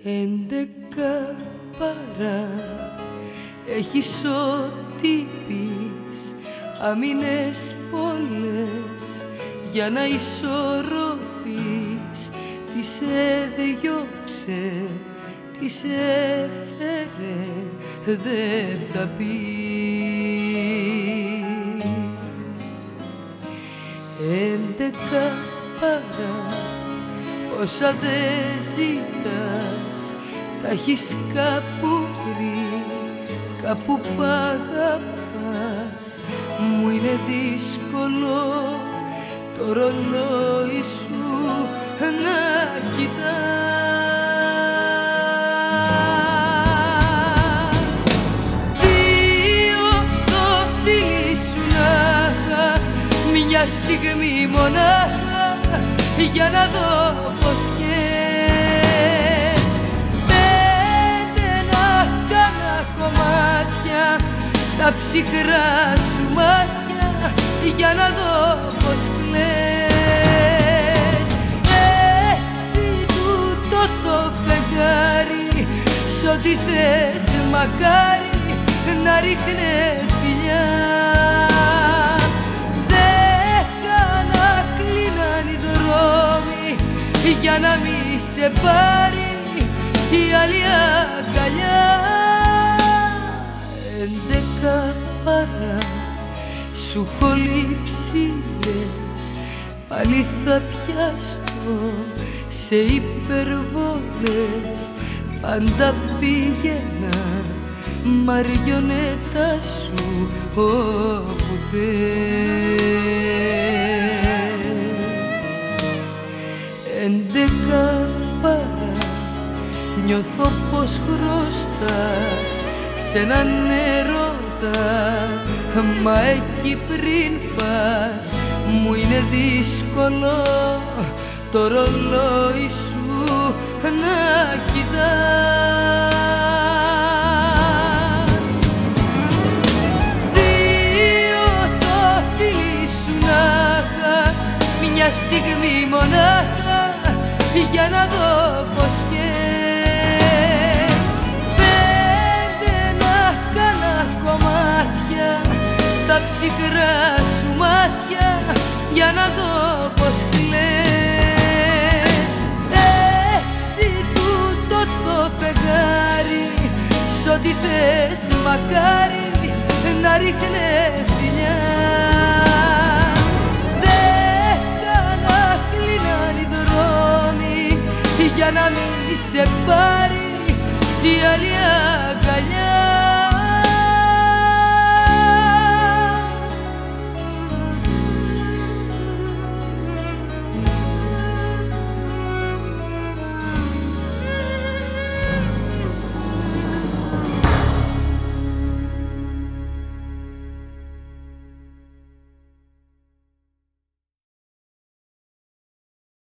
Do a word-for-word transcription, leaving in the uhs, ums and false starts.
Έντεκα παρά έχεις ό,τι πεις, άμυνες πολλές για να ισορροπείς. Τι σε διώξε, τι σε έφερε, δε θα πεις. Έντεκα παρά όσα δε ζητάς, τα έχεις κάπου βρει, κάπου π' αγαπάς. Μου είναι δύσκολο το ρολόι σου να κοιτάς. Δύο το φίλι σου να είχα, μια στιγμή μονάχα για να δω πως καις. Πέντε να κάνα κομμάτια τα ψυχρά σου μάτια για να δω πως κλαις. Έξι τούτο το φεγγάρι, σ' ό,τι θες μακάρι να ρίχνε φιλιά. Για να μη σε πάρει η άλλη αγκαλιά. Έντεκα παρά σου έχω λείψει λες, πάλι θα πιαστώ σε υπερβολές. Πάντα πήγαινα μαριονέτα σου όπου θες. Έντεκα παρά νιώθω πως χρωστάς σ' έναν έρωτα, μα εκεί πριν πας μου είναι δύσκολο το ρολόι σου να κοιτάς. Δύο το φίλι σου να είχα, μια στιγμή μονάχα για να δω πως καις. Πέντε να κάνα κομμάτια τα ψυχρά σου μάτια για να δω πως κλαις. Έξι τούτο το φεγγάρι, σ' ό,τι θες μακάρι να ρίχνε φιλιά. Για να μην σε πάρει η άλλη αγκαλιά.